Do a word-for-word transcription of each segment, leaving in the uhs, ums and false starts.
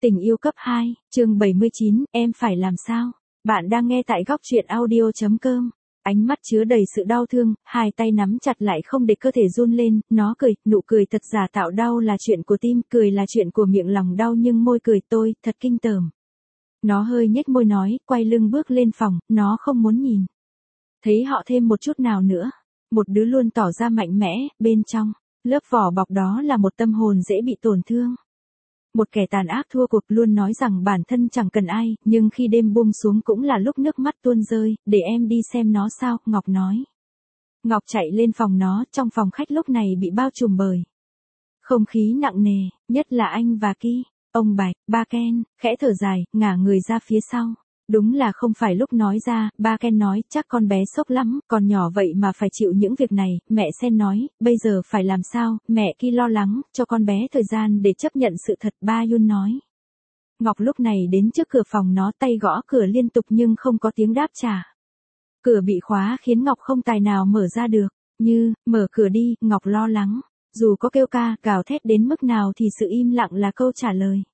Tình yêu cấp hai, chương bảy mươi chín, em phải làm sao? Bạn đang nghe tại góc truyện audio chấm com. Ánh mắt chứa đầy sự đau thương, hai tay nắm chặt lại không để cơ thể run lên, nó cười, nụ cười thật giả tạo. Đau là chuyện của tim, cười là chuyện của miệng, lòng đau nhưng môi cười tôi, thật kinh tởm. Nó hơi nhếch môi nói, quay lưng bước lên phòng, nó không muốn nhìn thấy họ thêm một chút nào nữa. Một đứa luôn tỏ ra mạnh mẽ, bên trong lớp vỏ bọc đó là một tâm hồn dễ bị tổn thương. Một kẻ tàn ác thua cuộc, luôn nói rằng bản thân chẳng cần ai, nhưng khi đêm buông xuống cũng là lúc nước mắt tuôn rơi. Để em đi xem nó sao, Ngọc nói. Ngọc chạy lên phòng nó, trong phòng khách lúc này bị bao trùm bởi không khí nặng nề, nhất là anh và Ki. Ông Bạch, ba Ken, khẽ thở dài, ngả người ra phía sau. Đúng là không phải lúc nói ra, ba Ken nói, chắc con bé sốc lắm, còn nhỏ vậy mà phải chịu những việc này. Mẹ Sen nói, bây giờ phải làm sao? Mẹ Ki lo lắng, cho con bé thời gian để chấp nhận sự thật, ba Yun nói. Ngọc lúc này đến trước cửa phòng nó, tay gõ cửa liên tục nhưng không có tiếng đáp trả. Cửa bị khóa khiến Ngọc không tài nào mở ra được. Như, mở cửa đi, Ngọc lo lắng. Dù có kêu ca, gào thét đến mức nào thì sự im lặng là câu trả lời.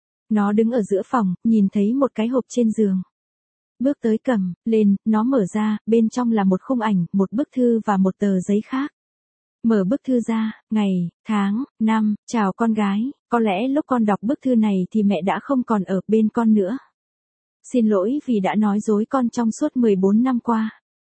Nó đứng ở giữa phòng, nhìn thấy một cái hộp trên giường. Bước tới cầm lên, nó mở ra, bên trong là một khung ảnh, một bức thư và một tờ giấy khác. Mở bức thư ra, ngày, tháng, năm, chào con gái, có lẽ lúc con đọc bức thư này thì mẹ đã không còn ở bên con nữa. Xin lỗi vì đã nói dối con trong suốt mười bốn năm qua.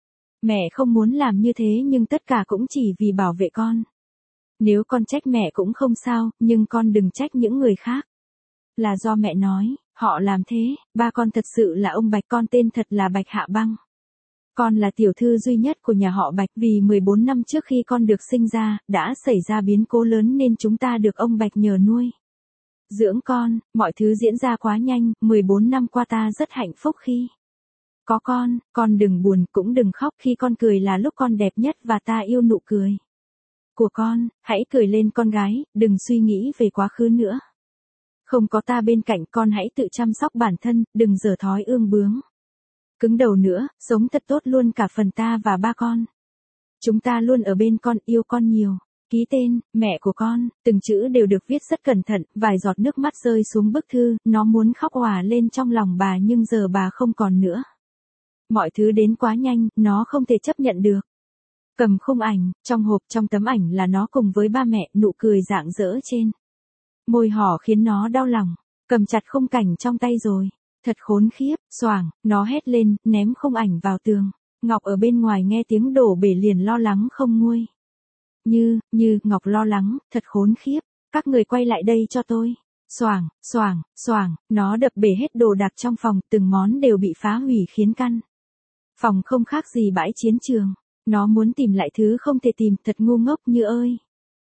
Mẹ không muốn làm như thế nhưng tất cả cũng chỉ vì bảo vệ con. Nếu con trách mẹ cũng không sao, nhưng con đừng trách những người khác. Là do mẹ nói, họ làm thế, ba con thật sự là ông Bạch, con tên thật là Bạch Hạ Băng. Con là tiểu thư duy nhất của nhà họ Bạch, vì mười bốn năm trước khi con được sinh ra, đã xảy ra biến cố lớn nên chúng ta được ông Bạch nhờ nuôi dưỡng con, mọi thứ diễn ra quá nhanh, mười bốn năm qua ta rất hạnh phúc khi có con, con đừng buồn cũng đừng khóc, khi con cười là lúc con đẹp nhất và ta yêu nụ cười của con, hãy cười lên con gái, đừng suy nghĩ về quá khứ nữa. Không có ta bên cạnh, con hãy tự chăm sóc bản thân, đừng dở thói ương bướng cứng đầu nữa, sống thật tốt luôn cả phần ta và ba con. Chúng ta luôn ở bên con, yêu con nhiều. Ký tên, mẹ của con, từng chữ đều được viết rất cẩn thận, vài giọt nước mắt rơi xuống bức thư, nó muốn khóc òa lên trong lòng bà nhưng giờ bà không còn nữa. Mọi thứ đến quá nhanh, nó không thể chấp nhận được. Cầm khung ảnh, trong hộp, trong tấm ảnh là nó cùng với ba mẹ, nụ cười rạng rỡ trên môi họ khiến nó đau lòng. Cầm chặt khung cảnh trong tay rồi. Thật khốn khiếp, xoảng, nó hét lên, ném khung ảnh vào tường. Ngọc ở bên ngoài nghe tiếng đổ bể liền lo lắng không nguôi. Như, như, Ngọc lo lắng, thật khốn khiếp, các người quay lại đây cho tôi. Xoảng, xoảng, xoảng, nó đập bể hết đồ đạc trong phòng, từng món đều bị phá hủy khiến căn phòng không khác gì bãi chiến trường. Nó muốn tìm lại thứ không thể tìm, thật ngu ngốc Như ơi.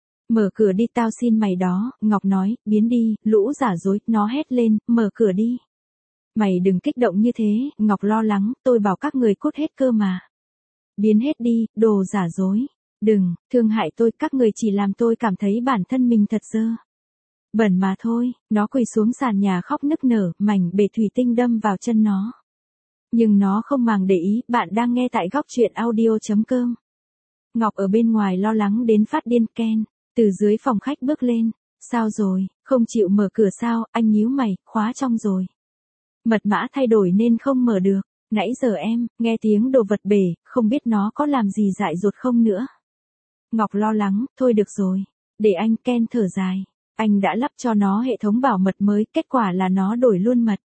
Mở cửa đi, tao xin mày đó, Ngọc nói, biến đi, lũ giả dối, nó hét lên, mở cửa đi. Mày đừng kích động như thế, Ngọc lo lắng, tôi bảo các người cút hết cơ mà. Biến hết đi, đồ giả dối. Đừng, thương hại tôi, các người chỉ làm tôi cảm thấy bản thân mình thật dơ bẩn mà thôi. Nó quỳ xuống sàn nhà khóc nức nở, mảnh bể thủy tinh đâm vào chân nó. Nhưng nó không màng để ý, bạn đang nghe tại góc truyện audio chấm com. Ngọc ở bên ngoài lo lắng đến phát điên. Ken từ dưới phòng khách bước lên. Sao rồi, không chịu mở cửa sao? Anh nhíu mày, khóa trong rồi. Mật mã thay đổi nên không mở được. Nãy giờ em, nghe tiếng đồ vật bể, không biết nó có làm gì dại dột không nữa. Ngọc lo lắng, thôi được rồi. Để anh. Ken thở dài. Anh đã lắp cho nó hệ thống bảo mật mới, kết quả là nó đổi luôn mật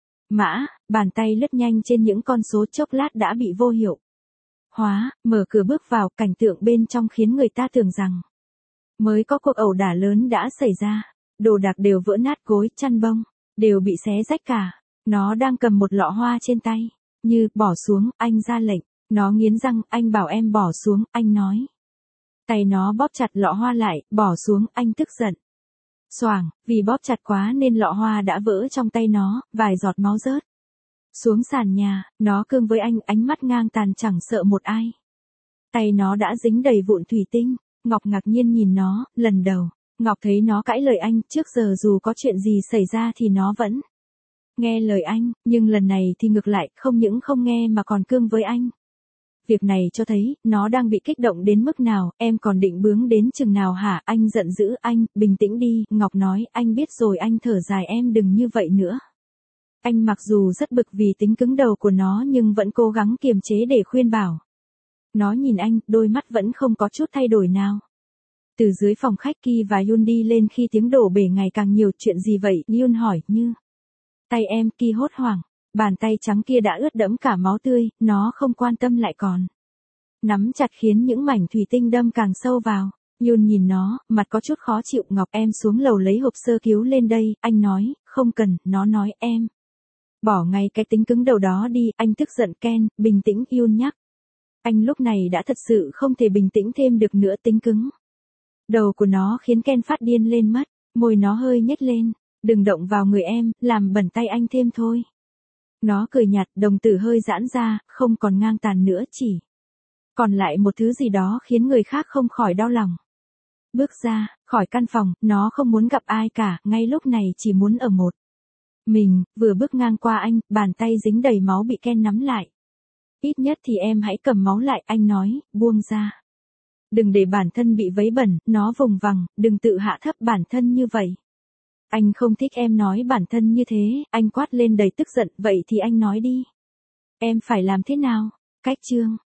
mã, bàn tay lướt nhanh trên những con số, chốc lát đã bị vô hiệu hóa, mở cửa bước vào, cảnh tượng bên trong khiến người ta tưởng rằng mới có cuộc ẩu đả lớn đã xảy ra. Đồ đạc đều vỡ nát, gối, chăn bông đều bị xé rách cả. Nó đang cầm một lọ hoa trên tay. Như, bỏ xuống, anh ra lệnh. Nó nghiến răng, anh bảo em bỏ xuống, anh nói. Tay nó bóp chặt lọ hoa lại, bỏ xuống, anh tức giận. Xoảng, vì bóp chặt quá nên lọ hoa đã vỡ trong tay nó, vài giọt máu rớt xuống sàn nhà. Nó cương với anh, ánh mắt ngang tàn chẳng sợ một ai. Tay nó đã dính đầy vụn thủy tinh. Ngọc ngạc nhiên nhìn nó, lần đầu Ngọc thấy nó cãi lời anh, trước giờ dù có chuyện gì xảy ra thì nó vẫn nghe lời anh, nhưng lần này thì ngược lại, không những không nghe mà còn cương với anh. Việc này cho thấy, nó đang bị kích động đến mức nào, em còn định bướng đến chừng nào hả? Anh giận dữ, anh, bình tĩnh đi, Ngọc nói, anh biết rồi, anh thở dài, em đừng như vậy nữa. Anh mặc dù rất bực vì tính cứng đầu của nó nhưng vẫn cố gắng kiềm chế để khuyên bảo. Nó nhìn anh, đôi mắt vẫn không có chút thay đổi nào. Từ dưới phòng khách, Ki và Yoon đi lên khi tiếng đổ bể ngày càng nhiều. Chuyện gì vậy? Yoon hỏi, như. Tay em, Ki hốt hoảng. Bàn tay trắng kia đã ướt đẫm cả máu tươi, nó không quan tâm lại còn. Nắm chặt khiến những mảnh thủy tinh đâm càng sâu vào. Yoon nhìn nó, mặt có chút khó chịu. Ngọc, em xuống lầu lấy hộp sơ cứu lên đây, anh nói, không cần, nó nói, em. Bỏ ngay cái tính cứng đầu đó đi, anh tức giận. Ken, bình tĩnh, Yoon nhắc. Anh lúc này đã thật sự không thể bình tĩnh thêm được nữa, tính cứng. Đầu của nó khiến Ken phát điên lên mất, môi nó hơi nhếch lên, đừng động vào người em, làm bẩn tay anh thêm thôi. Nó cười nhạt, đồng tử hơi giãn ra, không còn ngang tàn nữa, chỉ còn lại một thứ gì đó khiến người khác không khỏi đau lòng. Bước ra, khỏi căn phòng, nó không muốn gặp ai cả, ngay lúc này chỉ muốn ở một mình. Vừa bước ngang qua anh, bàn tay dính đầy máu bị Ken nắm lại. Ít nhất thì em hãy cầm máu lại, anh nói, buông ra. Đừng để bản thân bị vấy bẩn, nó vùng vằng, đừng tự hạ thấp bản thân như vậy. Anh không thích em nói bản thân như thế, anh quát lên đầy tức giận, vậy thì anh nói đi. Em phải làm thế nào? Cách chương